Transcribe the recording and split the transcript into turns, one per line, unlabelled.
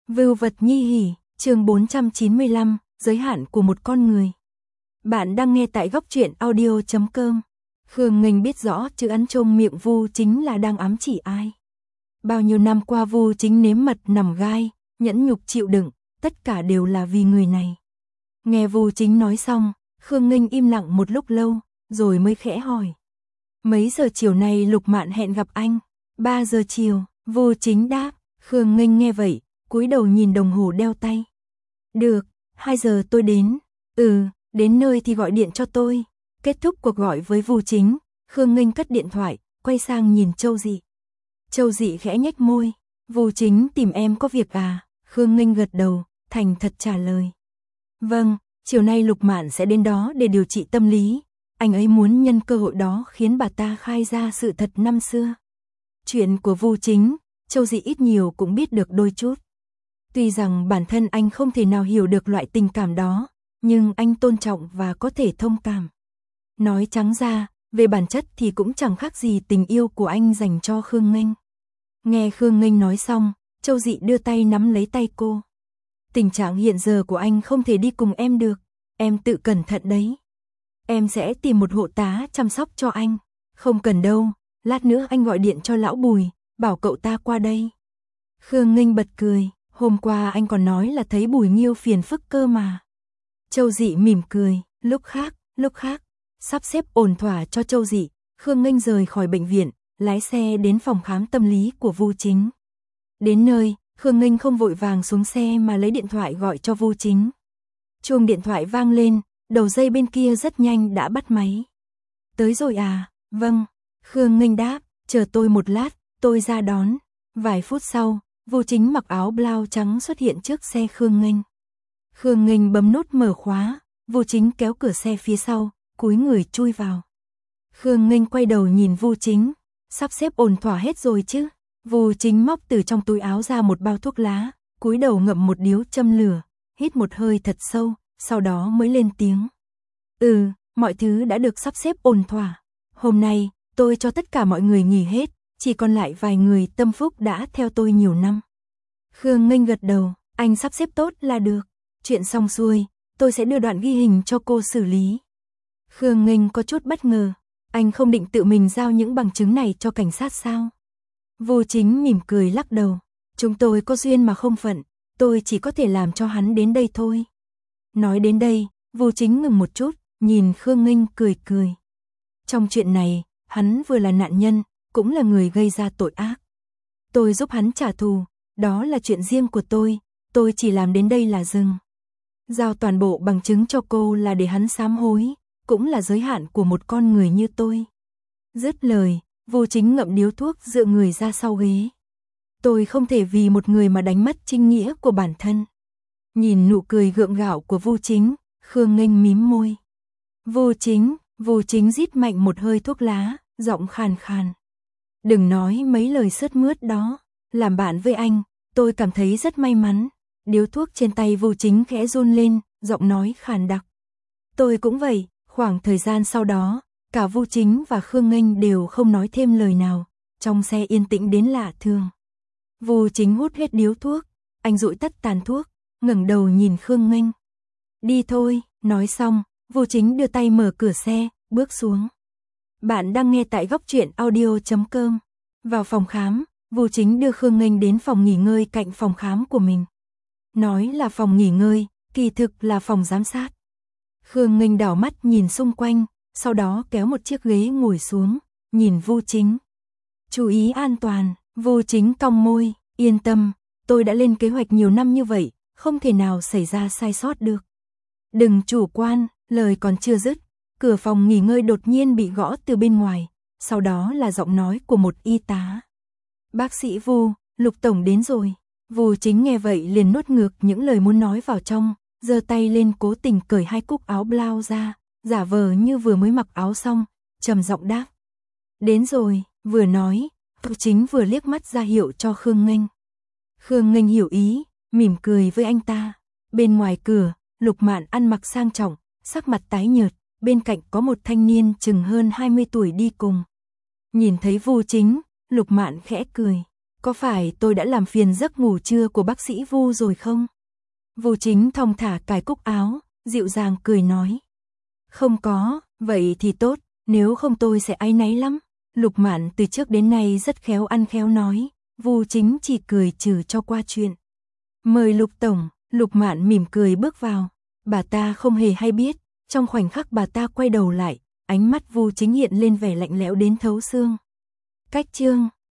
Vưu vật nhi hỉ, chương 495, giới hạn của một con người. Bạn đang nghe tại góc truyện audio.com. Khương Nghênh biết rõ chữ ấn trong miệng Vu Chính là đang ám chỉ ai. Bao nhiêu năm qua Vu Chính nếm mật nằm gai, nhẫn nhục chịu đựng, tất cả đều là vì người này. Nghe Vu Chính nói xong, Khương Nghênh im lặng một lúc lâu, rồi mới khẽ hỏi. Mấy giờ chiều nay Lục Mạn hẹn gặp anh? 3 giờ chiều, Vu Chính đáp. Khương Nghênh nghe vậy, cúi đầu nhìn đồng hồ đeo tay. Được, 2 giờ tôi đến. Đến nơi thì gọi điện cho tôi. Kết thúc cuộc gọi với Vu Chính, Khương Nghênh cất điện thoại, quay sang nhìn Châu Dị. Châu Dị khẽ nhếch môi. Vu Chính tìm em có việc à? Khương Nghênh gật đầu, thành thật trả lời. Vâng, chiều nay Lục Mạn sẽ đến đó để điều trị tâm lý. Anh ấy muốn nhân cơ hội đó khiến bà ta khai ra sự thật năm xưa. Chuyện của Vu Chính, Châu Dị ít nhiều cũng biết được đôi chút. Tuy rằng bản thân anh không thể nào hiểu được loại tình cảm đó, nhưng anh tôn trọng và có thể thông cảm. Nói trắng ra, về bản chất thì cũng chẳng khác gì tình yêu của anh dành cho Khương Nghênh. Nghe Khương Nghênh nói xong, Châu Dị đưa tay nắm lấy tay cô. Tình trạng hiện giờ của anh không thể đi cùng em được, em tự cẩn thận đấy. Em sẽ tìm một hộ tá chăm sóc cho anh. Không cần đâu, lát nữa anh gọi điện cho lão Bùi, bảo cậu ta qua đây. Khương Nghênh bật cười, hôm qua anh còn nói là thấy Bùi Nghiêu phiền phức cơ mà. Châu Dị mỉm cười, lúc khác, sắp xếp ổn thỏa cho Châu Dị, Khương Nghênh rời khỏi bệnh viện, lái xe đến phòng khám tâm lý của Vu Chính. Đến nơi, Khương Nghênh không vội vàng xuống xe mà lấy điện thoại gọi cho Vu Chính. Chuông điện thoại vang lên, đầu dây bên kia rất nhanh đã bắt máy. Tới rồi à? Vâng, Khương Nghênh đáp, chờ tôi một lát, tôi ra đón. Vài phút sau, Vu Chính mặc áo blau trắng xuất hiện trước xe Khương Nghênh. Khương Nghênh bấm nút mở khóa, Vu Chính kéo cửa xe phía sau, cúi người chui vào. Khương Nghênh quay đầu nhìn Vu Chính, sắp xếp ổn thỏa hết rồi chứ? Vu Chính móc từ trong túi áo ra một bao thuốc lá, cúi đầu ngậm một điếu châm lửa, hít một hơi thật sâu, sau đó mới lên tiếng. Mọi thứ đã được sắp xếp ổn thỏa. Hôm nay, tôi cho tất cả mọi người nghỉ hết, chỉ còn lại vài người tâm phúc đã theo tôi nhiều năm. Khương Nghênh gật đầu, anh sắp xếp tốt là được. Chuyện xong xuôi, tôi sẽ đưa đoạn ghi hình cho cô xử lý. Khương Nghênh có chút bất ngờ, anh không định tự mình giao những bằng chứng này cho cảnh sát sao? Vu Chính mỉm cười lắc đầu, chúng tôi có duyên mà không phận, tôi chỉ có thể làm cho hắn đến đây thôi. Nói đến đây, Vu Chính ngừng một chút, nhìn Khương Nghênh cười cười. Trong chuyện này, hắn vừa là nạn nhân, cũng là người gây ra tội ác. Tôi giúp hắn trả thù, đó là chuyện riêng của tôi chỉ làm đến đây là dừng. Giao toàn bộ bằng chứng cho cô là để hắn sám hối, cũng là giới hạn của một con người như tôi. Dứt lời, Vu Chính ngậm điếu thuốc dựa người ra sau ghế. Tôi không thể vì một người mà đánh mất chính nghĩa của bản thân. Nhìn nụ cười gượng gạo của Vu Chính, Khương Nghênh mím môi. Vu Chính rít mạnh một hơi thuốc lá, giọng khàn khàn. Đừng nói mấy lời sướt mướt đó, làm bạn với anh, tôi cảm thấy rất may mắn. Điếu thuốc trên tay Vu Chính khẽ run lên, giọng nói khàn đặc. Tôi cũng vậy. Khoảng thời gian sau đó, cả Vu Chính và Khương Nghênh đều không nói thêm lời nào, trong xe yên tĩnh đến lạ thường. Vu Chính hút hết điếu thuốc, anh dụi tắt tàn thuốc, ngẩng đầu nhìn Khương Nghênh. Đi thôi, nói xong, Vu Chính đưa tay mở cửa xe, bước xuống. Bạn đang nghe tại góc truyện audio.com. Vào phòng khám, Vu Chính đưa Khương Nghênh đến phòng nghỉ ngơi cạnh phòng khám của mình. Nói là phòng nghỉ ngơi, kỳ thực là phòng giám sát. Khương Nghênh đảo mắt nhìn xung quanh, sau đó kéo một chiếc ghế ngồi xuống, nhìn Vu Chính. Chú ý an toàn, Vu Chính cong môi, yên tâm, tôi đã lên kế hoạch nhiều năm như vậy, không thể nào xảy ra sai sót được. Đừng chủ quan, lời còn chưa dứt, cửa phòng nghỉ ngơi đột nhiên bị gõ từ bên ngoài, sau đó là giọng nói của một y tá. Bác sĩ Vu, Lục Tổng đến rồi. Vu Chính nghe vậy liền nuốt ngược những lời muốn nói vào trong, giơ tay lên cố tình cởi hai cúc áo blau ra, giả vờ như vừa mới mặc áo xong, trầm giọng đáp. Đến rồi, vừa nói, Vu Chính vừa liếc mắt ra hiệu cho Khương Nghênh. Khương Nghênh hiểu ý, mỉm cười với anh ta. Bên ngoài cửa, Lục Mạn ăn mặc sang trọng, sắc mặt tái nhợt, bên cạnh có một thanh niên chừng hơn 20 tuổi đi cùng. Nhìn thấy Vu Chính, Lục Mạn khẽ cười. có phải tôi đã làm phiền giấc ngủ trưa của bác sĩ Vu rồi không? Vu Chính thong thả cài cúc áo, dịu dàng cười nói. Không có, vậy thì tốt, nếu không tôi sẽ áy náy lắm. Lục Mạn từ trước đến nay rất khéo ăn khéo nói, Vu Chính chỉ cười trừ cho qua chuyện. Mời Lục Tổng, Lục Mạn mỉm cười bước vào. Bà ta không hề hay biết, trong khoảnh khắc bà ta quay đầu lại, ánh mắt Vu Chính hiện lên vẻ lạnh lẽo đến thấu xương. Cách chương